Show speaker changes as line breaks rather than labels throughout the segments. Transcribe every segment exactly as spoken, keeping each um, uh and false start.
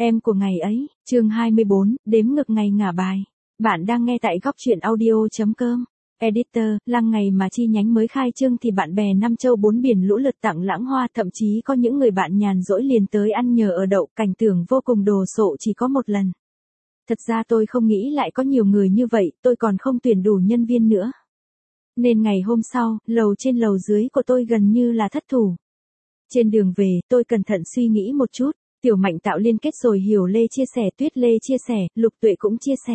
Em của ngày ấy, chương hai mươi bốn, đếm ngược ngày ngả bài. Bạn đang nghe tại góc truyện audio.com. Editor, lăng ngày mà chi nhánh mới khai trương thì bạn bè năm châu bốn biển lũ lượt tặng lãng hoa, thậm chí có những người bạn nhàn rỗi liền tới ăn nhờ ở đậu, cảnh tượng vô cùng đồ sộ chỉ có một lần. Thật ra tôi không nghĩ lại có nhiều người như vậy, tôi còn không tuyển đủ nhân viên nữa. Nên ngày hôm sau, lầu trên lầu dưới của tôi gần như là thất thủ. Trên đường về, tôi cẩn thận suy nghĩ một chút. Tiểu Mạnh tạo liên kết rồi, Hiểu Lê chia sẻ, Tuyết Lê chia sẻ, Lục Tuệ cũng chia sẻ.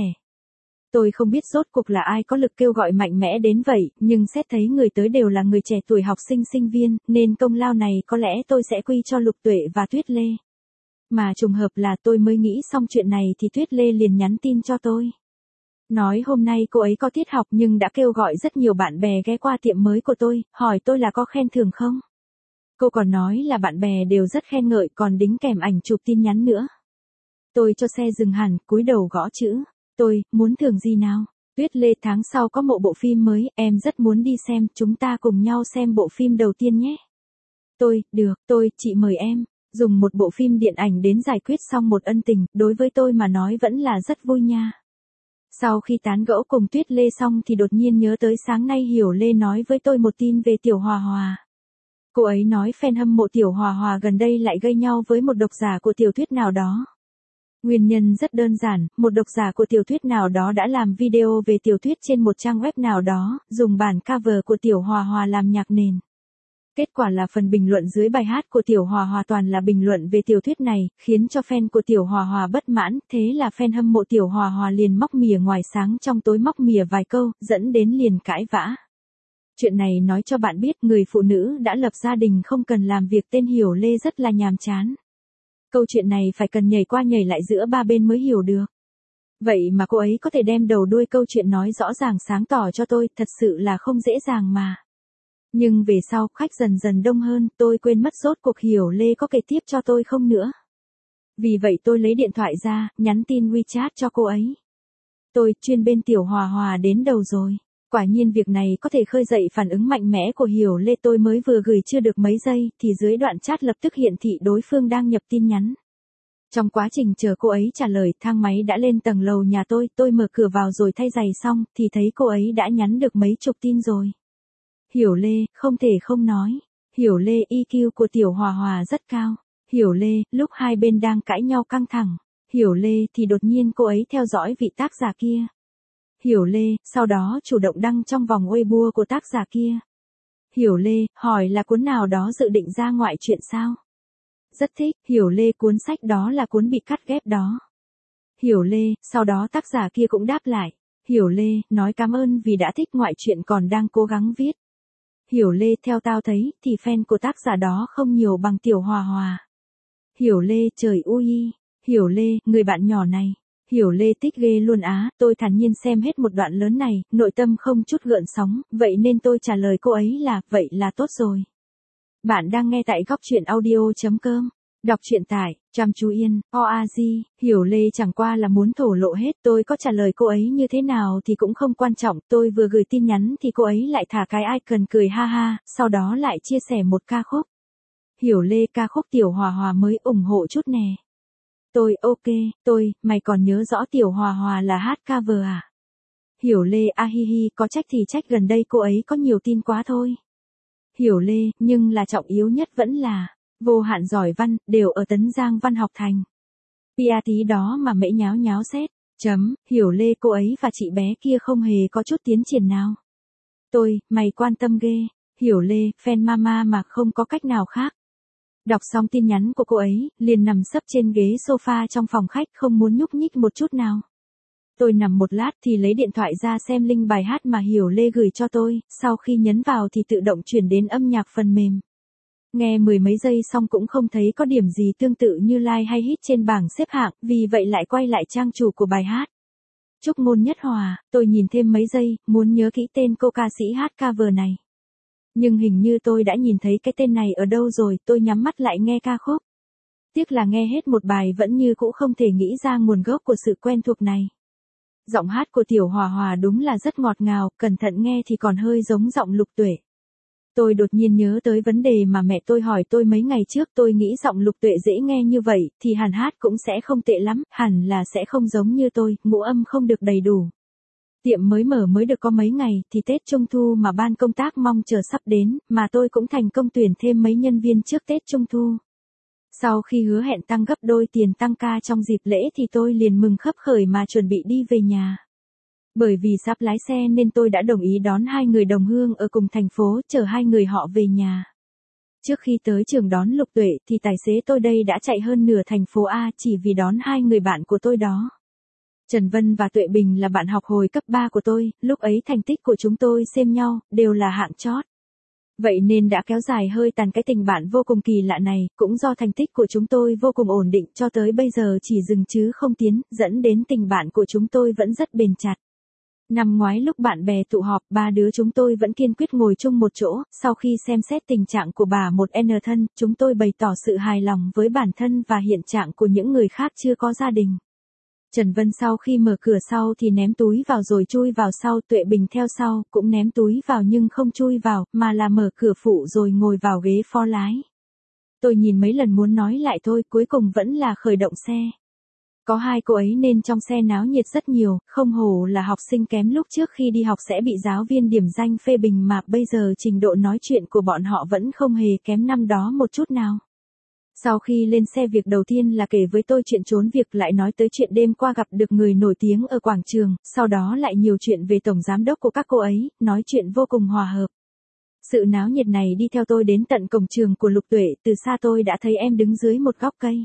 Tôi không biết rốt cuộc là ai có lực kêu gọi mạnh mẽ đến vậy, nhưng xét thấy người tới đều là người trẻ tuổi học sinh sinh viên, nên công lao này có lẽ tôi sẽ quy cho Lục Tuệ và Tuyết Lê. Mà trùng hợp là tôi mới nghĩ xong chuyện này thì Tuyết Lê liền nhắn tin cho tôi. Nói hôm nay cô ấy có tiết học nhưng đã kêu gọi rất nhiều bạn bè ghé qua tiệm mới của tôi, hỏi tôi là có khen thưởng không? Cô còn nói là bạn bè đều rất khen ngợi, còn đính kèm ảnh chụp tin nhắn nữa. Tôi cho xe dừng hẳn, cúi đầu gõ chữ. Tôi, muốn thưởng gì nào? Tuyết Lê, tháng sau có một bộ phim mới, em rất muốn đi xem, chúng ta cùng nhau xem bộ phim đầu tiên nhé. Tôi, được, tôi, chị mời em. Dùng một bộ phim điện ảnh đến giải quyết xong một ân tình, đối với tôi mà nói vẫn là rất vui nha. Sau khi tán gẫu cùng Tuyết Lê xong thì đột nhiên nhớ tới sáng nay Hiểu Lê nói với tôi một tin về Tiểu Hòa Hòa. Cô ấy nói fan hâm mộ Tiểu Hòa Hòa gần đây lại gây nhau với một độc giả của tiểu thuyết nào đó. Nguyên nhân rất đơn giản, một độc giả của tiểu thuyết nào đó đã làm video về tiểu thuyết trên một trang web nào đó, dùng bản cover của Tiểu Hòa Hòa làm nhạc nền. Kết quả là phần bình luận dưới bài hát của Tiểu Hòa Hòa toàn là bình luận về tiểu thuyết này, khiến cho fan của Tiểu Hòa Hòa bất mãn, thế là fan hâm mộ Tiểu Hòa Hòa liền móc mỉa ngoài sáng trong tối móc mỉa vài câu, dẫn đến liền cãi vã. Chuyện này nói cho bạn biết người phụ nữ đã lập gia đình không cần làm việc tên Hiểu Lê rất là nhàm chán. Câu chuyện này phải cần nhảy qua nhảy lại giữa ba bên mới hiểu được. Vậy mà cô ấy có thể đem đầu đuôi câu chuyện nói rõ ràng sáng tỏ cho tôi, thật sự là không dễ dàng mà. Nhưng về sau, khách dần dần đông hơn, tôi quên mất rốt cuộc Hiểu Lê có kể tiếp cho tôi không nữa. Vì vậy tôi lấy điện thoại ra, nhắn tin WeChat cho cô ấy. Tôi, chuyên bên Tiểu Hòa Hòa đến đầu rồi. Quả nhiên việc này có thể khơi dậy phản ứng mạnh mẽ của Hiểu Lê, tôi mới vừa gửi chưa được mấy giây, thì dưới đoạn chat lập tức hiện thị đối phương đang nhập tin nhắn. Trong quá trình chờ cô ấy trả lời, thang máy đã lên tầng lầu nhà tôi, tôi mở cửa vào rồi thay giày xong, thì thấy cô ấy đã nhắn được mấy chục tin rồi. Hiểu Lê, không thể không nói. Hiểu Lê, i kiu của Tiểu Hòa Hòa rất cao. Hiểu Lê, lúc hai bên đang cãi nhau căng thẳng. Hiểu Lê, thì đột nhiên cô ấy theo dõi vị tác giả kia. Hiểu Lê, sau đó chủ động đăng trong vòng Weibo của tác giả kia. Hiểu Lê, hỏi là cuốn nào đó dự định ra ngoại truyện sao? Rất thích. Hiểu Lê, cuốn sách đó là cuốn bị cắt ghép đó. Hiểu Lê, sau đó tác giả kia cũng đáp lại. Hiểu Lê, nói cảm ơn vì đã thích ngoại truyện còn đang cố gắng viết. Hiểu Lê, theo tao thấy, thì fan của tác giả đó không nhiều bằng Tiểu Hòa Hòa. Hiểu Lê, trời ui. Hiểu Lê, người bạn nhỏ này. Hiểu Lê, thích ghê luôn á, tôi thản nhiên xem hết một đoạn lớn này, nội tâm không chút gợn sóng, vậy nên tôi trả lời cô ấy là, vậy là tốt rồi. Bạn đang nghe tại góc truyện audio.com. Đọc truyện tải, chăm chú yên, o a gi, Hiểu Lê chẳng qua là muốn thổ lộ hết, tôi có trả lời cô ấy như thế nào thì cũng không quan trọng, tôi vừa gửi tin nhắn thì cô ấy lại thả cái icon cười ha ha, sau đó lại chia sẻ một ca khúc. Hiểu Lê, ca khúc Tiểu Hòa Hòa mới, ủng hộ chút nè. Tôi, ok, tôi, mày còn nhớ rõ Tiểu Hòa Hòa là hát cover à? Hiểu Lê, a hi hi, có trách thì trách gần đây cô ấy có nhiều tin quá thôi. Hiểu Lê, nhưng là trọng yếu nhất vẫn là, vô hạn giỏi văn, đều ở Tấn Giang Văn học thành. Pia tí đó mà mễ nháo nháo xét, chấm, Hiểu Lê, cô ấy và chị bé kia không hề có chút tiến triển nào. Tôi, mày quan tâm ghê. Hiểu Lê, fan mama mà không có cách nào khác. Đọc xong tin nhắn của cô ấy, liền nằm sấp trên ghế sofa trong phòng khách không muốn nhúc nhích một chút nào. Tôi nằm một lát thì lấy điện thoại ra xem link bài hát mà Hiểu Lê gửi cho tôi, sau khi nhấn vào thì tự động chuyển đến âm nhạc phần mềm. Nghe mười mấy giây xong cũng không thấy có điểm gì tương tự như like hay hit trên bảng xếp hạng, vì vậy lại quay lại trang chủ của bài hát. Chúc Ngôn Nhất Hòa, tôi nhìn thêm mấy giây, muốn nhớ kỹ tên cô ca sĩ hát cover này. Nhưng hình như tôi đã nhìn thấy cái tên này ở đâu rồi, tôi nhắm mắt lại nghe ca khúc. Tiếc là nghe hết một bài vẫn như cũng không thể nghĩ ra nguồn gốc của sự quen thuộc này. Giọng hát của Tiểu Hòa Hòa đúng là rất ngọt ngào, cẩn thận nghe thì còn hơi giống giọng Lục Tuệ. Tôi đột nhiên nhớ tới vấn đề mà mẹ tôi hỏi tôi mấy ngày trước, tôi nghĩ giọng Lục Tuệ dễ nghe như vậy, thì hẳn hát cũng sẽ không tệ lắm, hẳn là sẽ không giống như tôi, ngũ âm không được đầy đủ. Tiệm mới mở mới được có mấy ngày, thì Tết Trung Thu mà ban công tác mong chờ sắp đến, mà tôi cũng thành công tuyển thêm mấy nhân viên trước Tết Trung Thu. Sau khi hứa hẹn tăng gấp đôi tiền tăng ca trong dịp lễ thì tôi liền mừng khấp khởi mà chuẩn bị đi về nhà. Bởi vì sắp lái xe nên tôi đã đồng ý đón hai người đồng hương ở cùng thành phố, chở hai người họ về nhà. Trước khi tới trường đón Lục Tuệ thì tài xế tôi đây đã chạy hơn nửa thành phố A chỉ vì đón hai người bạn của tôi đó. Trần Vân và Tuệ Bình là bạn học hồi cấp ba của tôi, lúc ấy thành tích của chúng tôi xem nhau, đều là hạng chót. Vậy nên đã kéo dài hơi tàn cái tình bạn vô cùng kỳ lạ này, cũng do thành tích của chúng tôi vô cùng ổn định cho tới bây giờ chỉ dừng chứ không tiến, dẫn đến tình bạn của chúng tôi vẫn rất bền chặt. Năm ngoái lúc bạn bè tụ họp, ba đứa chúng tôi vẫn kiên quyết ngồi chung một chỗ, sau khi xem xét tình trạng của bà một N thân, chúng tôi bày tỏ sự hài lòng với bản thân và hiện trạng của những người khác chưa có gia đình. Trần Vân sau khi mở cửa sau thì ném túi vào rồi chui vào sau, Tuệ Bình theo sau, cũng ném túi vào nhưng không chui vào, mà là mở cửa phụ rồi ngồi vào ghế phó lái. Tôi nhìn mấy lần muốn nói lại thôi, cuối cùng vẫn là khởi động xe. Có hai cô ấy nên trong xe náo nhiệt rất nhiều, không hổ là học sinh kém lúc trước khi đi học sẽ bị giáo viên điểm danh phê bình mà bây giờ trình độ nói chuyện của bọn họ vẫn không hề kém năm đó một chút nào. Sau khi lên xe việc đầu tiên là kể với tôi chuyện trốn việc, lại nói tới chuyện đêm qua gặp được người nổi tiếng ở quảng trường, sau đó lại nhiều chuyện về tổng giám đốc của các cô ấy, nói chuyện vô cùng hòa hợp. Sự náo nhiệt này đi theo tôi đến tận cổng trường của Lục Tuệ, từ xa tôi đã thấy em đứng dưới một góc cây.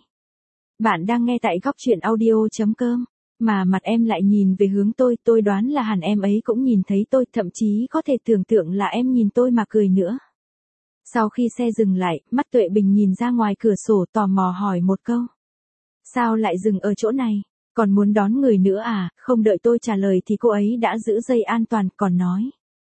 Bạn đang nghe tại góc truyện audio chấm com, mà mặt em lại nhìn về hướng tôi, tôi đoán là hẳn em ấy cũng nhìn thấy tôi, thậm chí có thể tưởng tượng là em nhìn tôi mà cười nữa. Sau khi xe dừng lại, mắt Tuệ Bình nhìn ra ngoài cửa sổ tò mò hỏi một câu. Sao lại dừng ở chỗ này? Còn muốn đón người nữa à? Không đợi tôi trả lời thì cô ấy đã giữ dây an toàn, còn nói.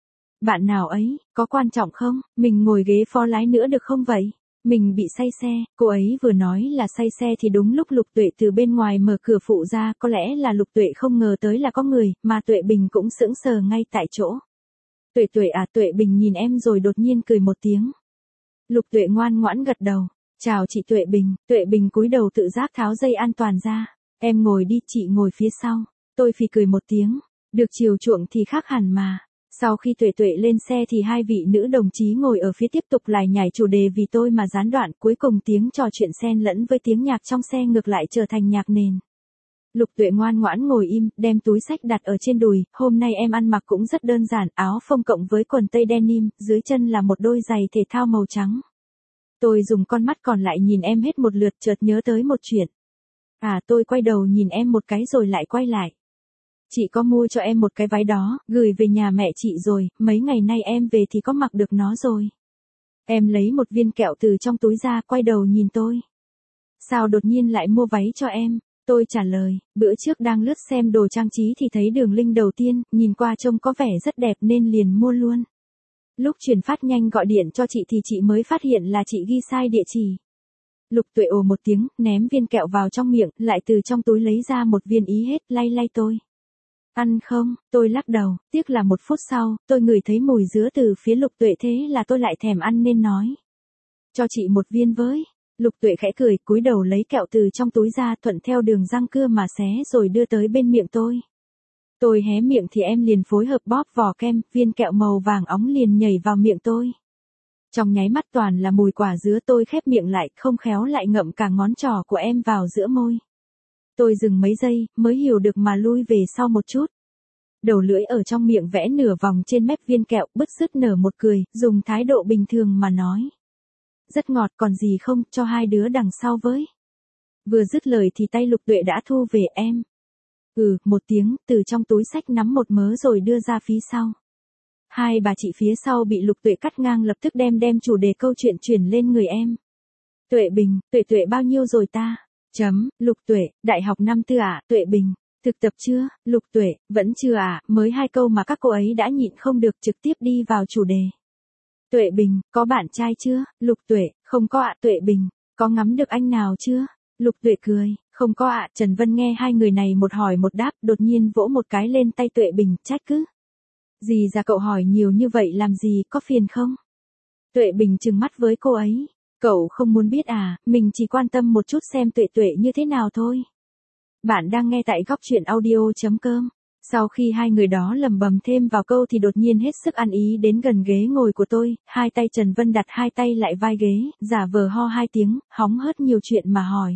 Bạn nào ấy, có quan trọng không? Mình ngồi ghế phó lái nữa được không vậy? Mình bị say xe, cô ấy vừa nói là say xe thì đúng lúc Lục Tuệ từ bên ngoài mở cửa phụ ra, có lẽ là Lục Tuệ không ngờ tới là có người, mà Tuệ Bình cũng sững sờ ngay tại chỗ. Tuệ Tuệ à, Tuệ Bình nhìn em rồi đột nhiên cười một tiếng. Lục Tuệ ngoan ngoãn gật đầu. Chào chị Tuệ Bình. Tuệ Bình cúi đầu tự giác tháo dây an toàn ra. Em ngồi đi, chị ngồi phía sau. Tôi phì cười một tiếng. Được chiều chuộng thì khác hẳn mà. Sau khi Tuệ Tuệ lên xe thì hai vị nữ đồng chí ngồi ở phía tiếp tục lải nhải chủ đề vì tôi mà gián đoạn, cuối cùng tiếng trò chuyện xen lẫn với tiếng nhạc trong xe ngược lại trở thành nhạc nền. Lục Tuệ ngoan ngoãn ngồi im, đem túi xách đặt ở trên đùi, hôm nay em ăn mặc cũng rất đơn giản, áo phông cộng với quần tây denim, dưới chân là một đôi giày thể thao màu trắng. Tôi dùng con mắt còn lại nhìn em hết một lượt, chợt nhớ tới một chuyện. À, tôi quay đầu nhìn em một cái rồi lại quay lại. Chị có mua cho em một cái váy đó, gửi về nhà mẹ chị rồi, mấy ngày nay em về thì có mặc được nó rồi. Em lấy một viên kẹo từ trong túi ra, quay đầu nhìn tôi. Sao đột nhiên lại mua váy cho em? Tôi trả lời, bữa trước đang lướt xem đồ trang trí thì thấy đường link đầu tiên, nhìn qua trông có vẻ rất đẹp nên liền mua luôn. Lúc chuyển phát nhanh gọi điện cho chị thì chị mới phát hiện là chị ghi sai địa chỉ. Lục Tuệ ồ một tiếng, ném viên kẹo vào trong miệng, lại từ trong túi lấy ra một viên ý hết, lay lay tôi. Ăn không? Tôi lắc đầu, tiếc là một phút sau, tôi ngửi thấy mùi dứa từ phía Lục Tuệ, thế là tôi lại thèm ăn nên nói. Cho chị một viên với. Lục Tuệ khẽ cười, cúi đầu lấy kẹo từ trong túi ra, thuận theo đường răng cưa mà xé rồi đưa tới bên miệng tôi. Tôi hé miệng thì em liền phối hợp bóp vỏ kem, viên kẹo màu vàng óng liền nhảy vào miệng tôi. Trong nháy mắt toàn là mùi quả dứa, tôi khép miệng lại, không khéo lại ngậm cả ngón trỏ của em vào giữa môi. Tôi dừng mấy giây, mới hiểu được mà lui về sau một chút. Đầu lưỡi ở trong miệng vẽ nửa vòng trên mép viên kẹo, bứt rứt nở một cười, dùng thái độ bình thường mà nói. Rất ngọt, còn gì không, cho hai đứa đằng sau với. Vừa dứt lời thì tay Lục Tuệ đã thu về. Em. Ừ, một tiếng, từ trong túi xách nắm một mớ rồi đưa ra phía sau. Hai bà chị phía sau bị Lục Tuệ cắt ngang lập tức đem đem chủ đề câu chuyện chuyển lên người em. Tuệ Bình, Tuệ Tuệ bao nhiêu rồi ta? Chấm, Lục Tuệ, đại học năm tư à? Tuệ Bình, thực tập chưa? Lục Tuệ, vẫn chưa à? Mới hai câu mà các cô ấy đã nhịn không được, trực tiếp đi vào chủ đề. Tuệ Bình, có bạn trai chưa? Lục Tuệ, không có ạ. Tuệ Bình, có ngắm được anh nào chưa? Lục Tuệ cười, không có ạ. Trần Vân nghe hai người này một hỏi một đáp, đột nhiên vỗ một cái lên tay Tuệ Bình, trách cứ. Gì ra cậu hỏi nhiều như vậy làm gì, có phiền không? Tuệ Bình trừng mắt với cô ấy. Cậu không muốn biết à, mình chỉ quan tâm một chút xem Tuệ Tuệ như thế nào thôi. Bạn đang nghe tại góc truyện audio.com. Sau khi hai người đó lầm bầm thêm vào câu thì đột nhiên hết sức ăn ý đến gần ghế ngồi của tôi, hai tay Trần Vân đặt hai tay lại vai ghế, giả vờ ho hai tiếng, hóng hớt nhiều chuyện mà hỏi.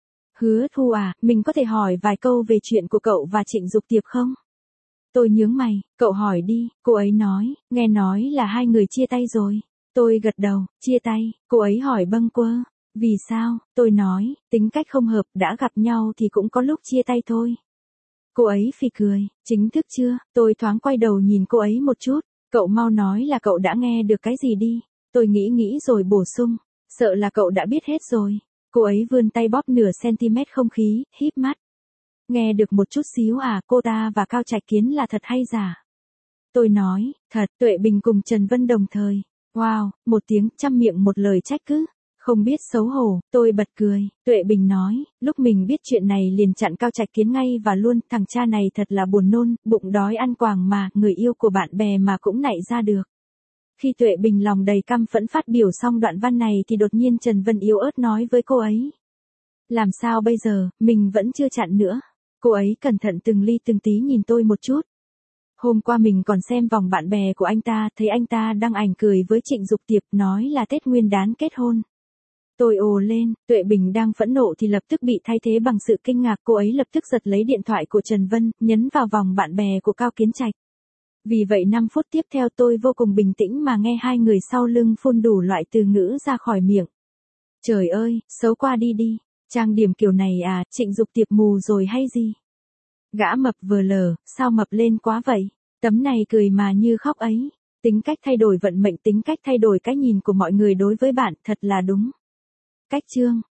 Hứa Thu à, mình có thể hỏi vài câu về chuyện của cậu và Trịnh Dục Tiệp không? Tôi nhướng mày, cậu hỏi đi, cô ấy nói, nghe nói là hai người chia tay rồi. Tôi gật đầu, chia tay, cô ấy hỏi bâng quơ. Vì sao? Tôi nói, tính cách không hợp, đã gặp nhau thì cũng có lúc chia tay thôi. Cô ấy phì cười, chính thức chưa? Tôi thoáng quay đầu nhìn cô ấy một chút, cậu mau nói là cậu đã nghe được cái gì đi. Tôi nghĩ nghĩ rồi bổ sung, sợ là cậu đã biết hết rồi. Cô ấy vươn tay bóp nửa cm không khí, híp mắt. Nghe được một chút xíu à, cô ta và Cao Trạch Kiến là thật hay giả? Tôi nói, thật. Tuệ Bình cùng Trần Vân đồng thời. Wow, một tiếng, trăm miệng một lời trách cứ. Không biết xấu hổ, tôi bật cười. Tuệ Bình nói, lúc mình biết chuyện này liền chặn Cao Trạch Kiến ngay và luôn, thằng cha này thật là buồn nôn, bụng đói ăn quàng mà, người yêu của bạn bè mà cũng nảy ra được. Khi Tuệ Bình lòng đầy căm phẫn phát biểu xong đoạn văn này thì đột nhiên Trần Vân yếu ớt nói với cô ấy. Làm sao bây giờ, mình vẫn chưa chặn nữa. Cô ấy cẩn thận từng ly từng tí nhìn tôi một chút. Hôm qua mình còn xem vòng bạn bè của anh ta, thấy anh ta đăng ảnh cười với Trịnh Dục Tiệp, nói là Tết Nguyên Đán kết hôn. Tôi ồ lên, Tuệ Bình đang phẫn nộ thì lập tức bị thay thế bằng sự kinh ngạc, cô ấy lập tức giật lấy điện thoại của Trần Vân, nhấn vào vòng bạn bè của Cao Kiến Trạch. Vì vậy năm phút tiếp theo tôi vô cùng bình tĩnh mà nghe hai người sau lưng phun đủ loại từ ngữ ra khỏi miệng. Trời ơi, xấu qua đi đi, trang điểm kiểu này à, Trịnh Dục Tiệp mù rồi hay gì? Gã mập vờ lờ, sao mập lên quá vậy? Tấm này cười mà như khóc ấy. Tính cách thay đổi vận mệnh, tính cách thay đổi cái nhìn của mọi người đối với bạn, thật là đúng. Cách chương